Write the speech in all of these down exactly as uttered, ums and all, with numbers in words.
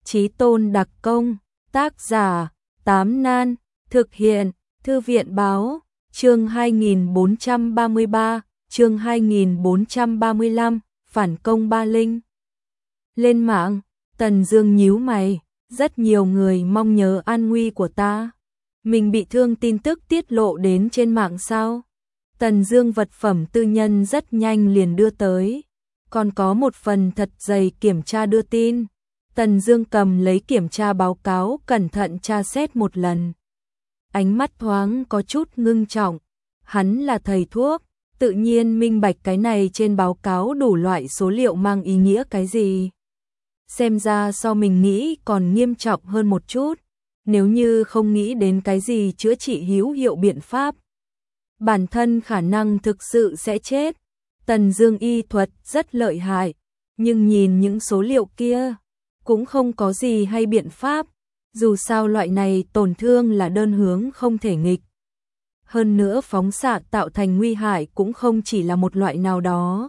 Chí Tôn đặc công, tác giả, Tám Nan, thực hiện, Thư viện báo, chương hai nghìn bốn trăm ba mươi ba, chương hai nghìn bốn trăm ba mươi lăm, phản công Ba Linh. Lên mạng, Tần Dương nhíu mày, rất nhiều người mong nhớ an nguy của ta. Mình bị thương tin tức tiết lộ đến trên mạng sao? Tần Dương vật phẩm tư nhân rất nhanh liền đưa tới, còn có một phần thật dày kiểm tra đưa tin. Tần Dương cầm lấy kiểm tra báo cáo cẩn thận tra xét một lần. Ánh mắt thoáng có chút ngưng trọng, hắn là thầy thuốc, tự nhiên minh bạch cái này trên báo cáo đủ loại số liệu mang ý nghĩa cái gì. Xem ra so mình nghĩ còn nghiêm trọng hơn một chút, nếu như không nghĩ đến cái gì chữa trị hữu hiệu biện pháp, bản thân khả năng thực sự sẽ chết. Tần Dương y thuật rất lợi hại, nhưng nhìn những số liệu kia, cũng không có gì hay biện pháp, dù sao loại này tổn thương là đơn hướng không thể nghịch. Hơn nữa phóng xạ tạo thành nguy hại cũng không chỉ là một loại nào đó.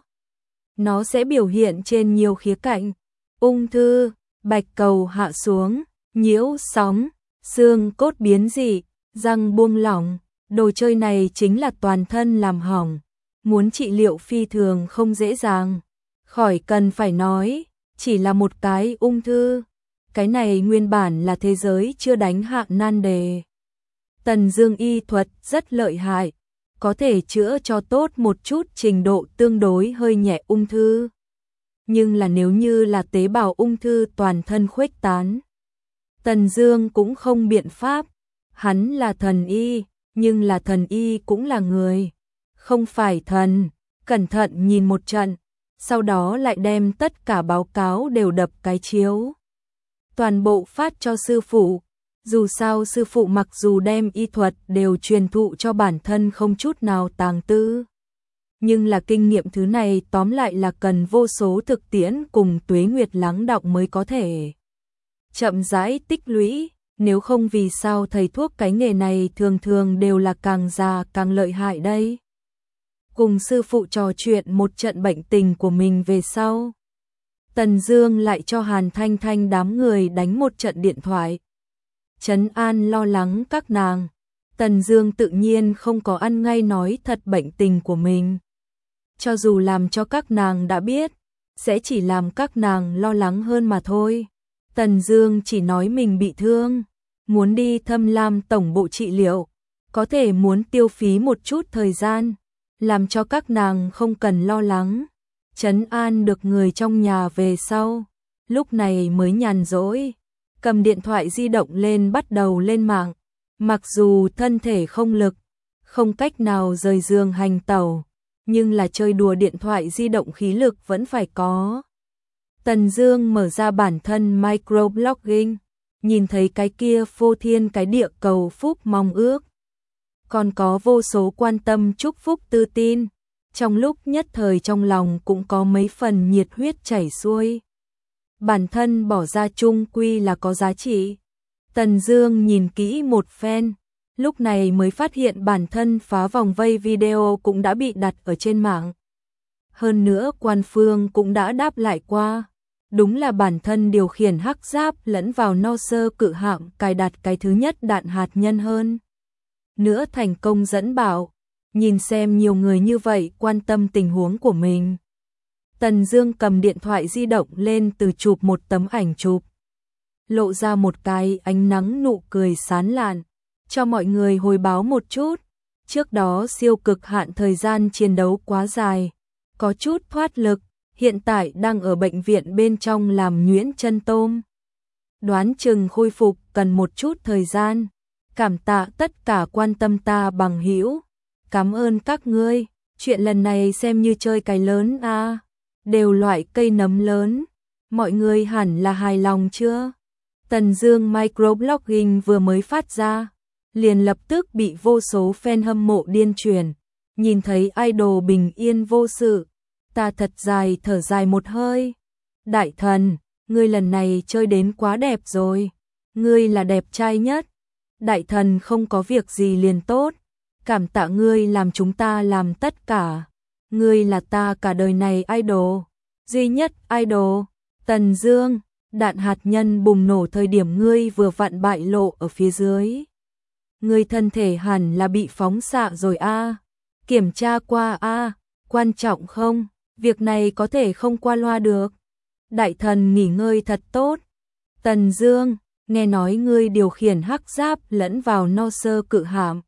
Nó sẽ biểu hiện trên nhiều khía cạnh, ung thư, bạch cầu hạ xuống, nhiễu sóng, xương cốt biến dị, răng buông lỏng, đồ chơi này chính là toàn thân làm hỏng, muốn trị liệu phi thường không dễ dàng. Khỏi cần phải nói, chỉ là một cái ung thư, cái này nguyên bản là thế giới chưa đánh hạ nan đề. Tần Dương y thuật rất lợi hại, có thể chữa cho tốt một chút trình độ tương đối hơi nhẹ ung thư. Nhưng là nếu như là tế bào ung thư toàn thân khuếch tán, Tần Dương cũng không biện pháp. Hắn là thần y, nhưng là thần y cũng là người, không phải thần. Cẩn thận nhìn một trận, sau đó lại đem tất cả báo cáo đều đập cái chiếu, toàn bộ phát cho sư phụ. Dù sao sư phụ mặc dù đem y thuật đều truyền thụ cho bản thân không chút nào tàng tư, nhưng là kinh nghiệm thứ này tóm lại là cần vô số thực tiễn cùng tuế nguyệt lắng đọng mới có thể chậm rãi tích lũy. Nếu không vì sao thầy thuốc cái nghề này thường thường đều là càng già càng lợi hại đây. Cùng sư phụ trò chuyện một trận bệnh tình của mình về sau, Tần Dương lại cho Hàn Thanh Thanh đám người đánh một trận điện thoại, trấn an lo lắng các nàng. Tần Dương tự nhiên không có ăn ngay nói thật bệnh tình của mình, cho dù làm cho các nàng đã biết, sẽ chỉ làm các nàng lo lắng hơn mà thôi. Tần Dương chỉ nói mình bị thương, muốn đi Thâm Lam tổng bộ trị liệu, có thể muốn tiêu phí một chút thời gian, làm cho các nàng không cần lo lắng. Trấn an được người trong nhà về sau, lúc này mới nhàn rỗi, cầm điện thoại di động lên bắt đầu lên mạng. Mặc dù thân thể không lực, không cách nào rời giường hành tẩu, nhưng là chơi đùa điện thoại di động khí lực vẫn phải có. Tần Dương mở ra bản thân microblogging, nhìn thấy cái kia phô thiên cái địa cầu phúc mong ước, còn có vô số quan tâm chúc phúc tư tin, trong lúc nhất thời trong lòng cũng có mấy phần nhiệt huyết chảy xuôi. Bản thân bỏ ra chung quy là có giá trị. Tần Dương nhìn kỹ một phen, lúc này mới phát hiện bản thân phá vòng vây video cũng đã bị đặt ở trên mạng. Hơn nữa quan phương cũng đã đáp lại qua, đúng là bản thân điều khiển hắc giáp lẫn vào no sơ cự hạm cài đặt cái thứ nhất đạn hạt nhân hơn nữa thành công dẫn bảo. Nhìn xem nhiều người như vậy quan tâm tình huống của mình, Tần Dương cầm điện thoại di động lên từ chụp một tấm ảnh chụp, lộ ra một cái ánh nắng nụ cười sán lạn, cho mọi người hồi báo một chút. Trước đó siêu cực hạn thời gian chiến đấu quá dài, có chút thoát lực, hiện tại đang ở bệnh viện bên trong làm nhuyễn chân tôm. Đoán chừng khôi phục cần một chút thời gian. Cảm tạ tất cả quan tâm ta bằng hữu. Cảm ơn các ngươi, chuyện lần này xem như chơi cái lớn a, à. Đều loại cây nấm lớn, mọi người hẳn là hài lòng chưa? Tần Dương microblogging vừa mới phát ra, liền lập tức bị vô số fan hâm mộ điên truyền, nhìn thấy idol bình yên vô sự, ta thật dài thở dài một hơi. Đại thần, ngươi lần này chơi đến quá đẹp rồi, ngươi là đẹp trai nhất. Đại thần không có việc gì liền tốt, cảm tạ ngươi làm chúng ta làm tất cả. Ngươi là ta cả đời này idol, duy nhất idol. Tần Dương, Đạn hạt nhân bùng nổ thời điểm ngươi vừa vặn bại lộ ở phía dưới. Ngươi thân thể hẳn là bị phóng xạ rồi a. Kiểm tra qua a, quan trọng không? Việc này có thể không qua loa được. Đại thần nghỉ ngơi thật tốt. Tần Dương, nghe nói ngươi điều khiển hắc giáp lẫn vào no sơ cự hạm.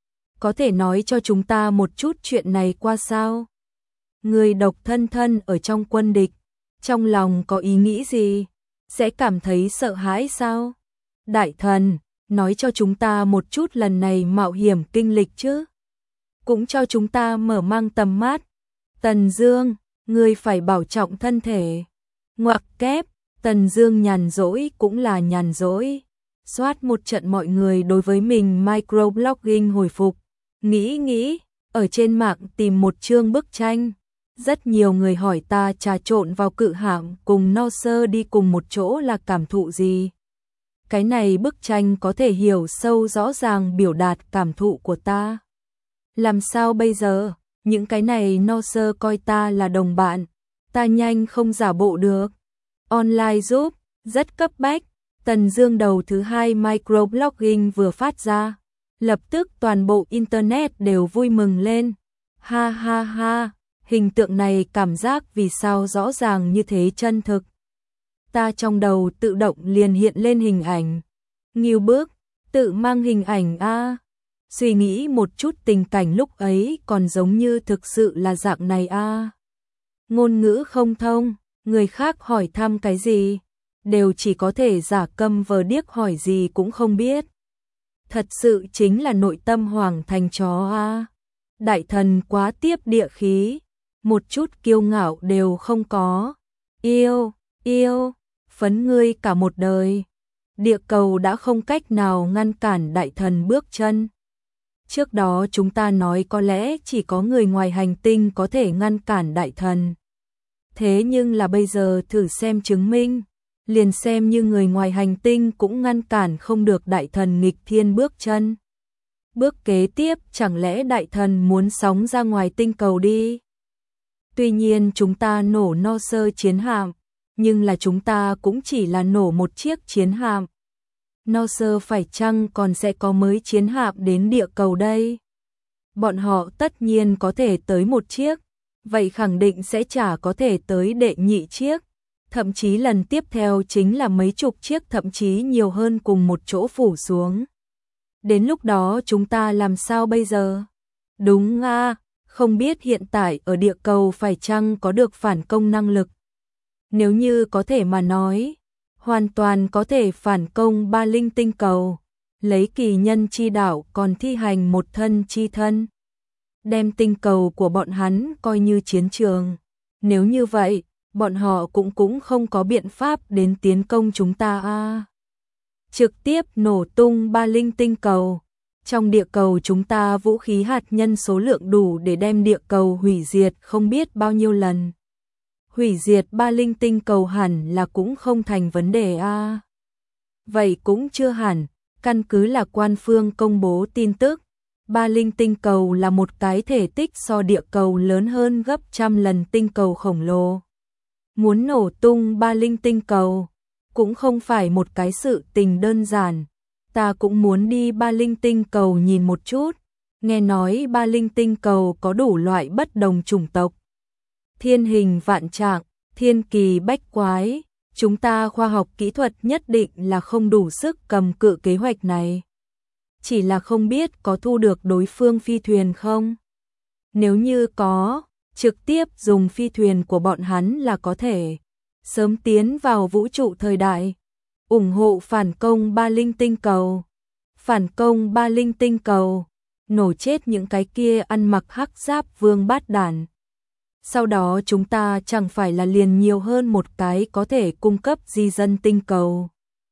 Có thể nói cho chúng ta một chút chuyện này qua sao? Ngươi độc thân thân ở trong quân địch, trong lòng có ý nghĩ gì? Sẽ cảm thấy sợ hãi sao? Đại thần, nói cho chúng ta một chút lần này mạo hiểm kinh lịch chứ. Cũng cho chúng ta mở mang tầm mắt. Tần Dương, ngươi phải bảo trọng thân thể. Ngoặc kép, Tần Dương nhàn rỗi cũng là nhàn rỗi. Soát một trận mọi người đối với mình microblogging hồi phục. Nghĩ nghĩ, ở trên mạng tìm một chương bức tranh. Rất nhiều người hỏi ta trà trộn vào cự hạm cùng no sơ đi cùng một chỗ là cảm thụ gì. Cái này bức tranh có thể hiểu sâu rõ ràng biểu đạt cảm thụ của ta. Làm sao bây giờ, những cái này no sơ coi ta là đồng bạn, ta nhanh không giả bộ được. Online giúp, rất cấp bách, Tần Dương đầu thứ hai microblogging vừa phát ra. Lập tức toàn bộ internet đều vui mừng lên. Ha ha ha, hình tượng này cảm giác vì sao rõ ràng như thế chân thực. Ta trong đầu tự động liền hiện lên hình ảnh. Nghiêu bước, tự mang hình ảnh a. Suy nghĩ một chút tình cảnh lúc ấy còn giống như thực sự là dạng này a. Ngôn ngữ không thông, người khác hỏi thăm cái gì, đều chỉ có thể giả câm vờ điếc hỏi gì cũng không biết. Thật sự chính là nội tâm hoàng thành chó a. Đại thần quá tiếp địa khí, một chút kiêu ngạo đều không có. Yêu, yêu, phấn ngươi cả một đời. Địa cầu đã không cách nào ngăn cản đại thần bước chân. Trước đó chúng ta nói có lẽ chỉ có người ngoài hành tinh có thể ngăn cản đại thần. Thế nhưng là bây giờ thử xem chứng minh, liền xem như người ngoài hành tinh cũng ngăn cản không được đại thần nghịch thiên bước chân. Bước kế tiếp chẳng lẽ đại thần muốn sóng ra ngoài tinh cầu đi? Tuy nhiên chúng ta nổ no sơ chiến hạm, nhưng là chúng ta cũng chỉ là nổ một chiếc chiến hạm. No sơ phải chăng còn sẽ có mới chiến hạm đến địa cầu đây? Bọn họ tất nhiên có thể tới một chiếc, vậy khẳng định sẽ chả có thể tới đệ nhị chiếc. Thậm chí lần tiếp theo chính là mấy chục chiếc, thậm chí nhiều hơn cùng một chỗ phủ xuống. Đến lúc đó chúng ta làm sao bây giờ? Đúng a, không biết hiện tại ở địa cầu phải chăng có được phản công năng lực. Nếu như có thể mà nói, hoàn toàn có thể phản công ba linh tinh cầu, lấy kỳ nhân chi đạo còn thi hành một thân chi thân. Đem tinh cầu của bọn hắn coi như chiến trường. Nếu như vậy, bọn họ cũng cũng không có biện pháp đến tiến công chúng ta a. Trực tiếp nổ tung ba linh tinh cầu. Trong địa cầu chúng ta vũ khí hạt nhân số lượng đủ để đem địa cầu hủy diệt không biết bao nhiêu lần. Hủy diệt ba linh tinh cầu hẳn là cũng không thành vấn đề a. Vậy cũng chưa hẳn, căn cứ là quan phương công bố tin tức. Ba linh tinh cầu là một cái thể tích so địa cầu lớn hơn gấp trăm lần tinh cầu khổng lồ. Muốn nổ tung ba linh tinh cầu cũng không phải một cái sự tình đơn giản. Ta cũng muốn đi ba linh tinh cầu nhìn một chút. Nghe nói ba linh tinh cầu có đủ loại bất đồng chủng tộc. Thiên hình vạn trạng, thiên kỳ bách quái. Chúng ta khoa học kỹ thuật nhất định là không đủ sức cầm cự kế hoạch này. Chỉ là không biết có thu được đối phương phi thuyền không? Nếu như có, trực tiếp dùng phi thuyền của bọn hắn là có thể sớm tiến vào vũ trụ thời đại. Ủng hộ phản công ba linh tinh cầu. Phản công ba linh tinh cầu. Nổ chết những cái kia ăn mặc hắc giáp vương bát đản. Sau đó chúng ta chẳng phải là liền nhiều hơn một cái có thể cung cấp di dân tinh cầu.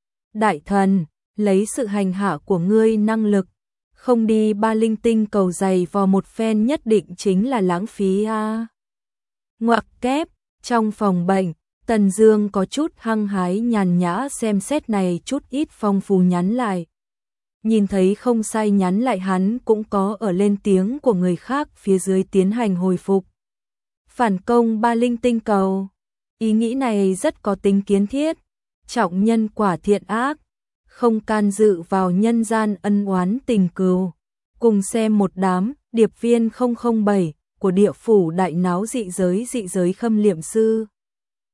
Đại thần, lấy sự hành hạ của ngươi năng lực, không đi ba linh tinh cầu dày vò một phen nhất định chính là lãng phí a. Ngoặc kép, trong phòng bệnh, Tần Dương có chút hăng hái nhàn nhã xem xét này chút ít phong phú nhắn lại. Nhìn thấy không sai nhắn lại hắn cũng có ở lên tiếng của người khác phía dưới tiến hành hồi phục. Phản công ba linh tinh cầu. Ý nghĩ này rất có tính kiến thiết. trọng nhân quả thiện ác, không can dự vào nhân gian ân oán tình cừu. Cùng xem một đám điệp viên không không bảy của địa phủ đại náo dị giới dị giới khâm liệm sư.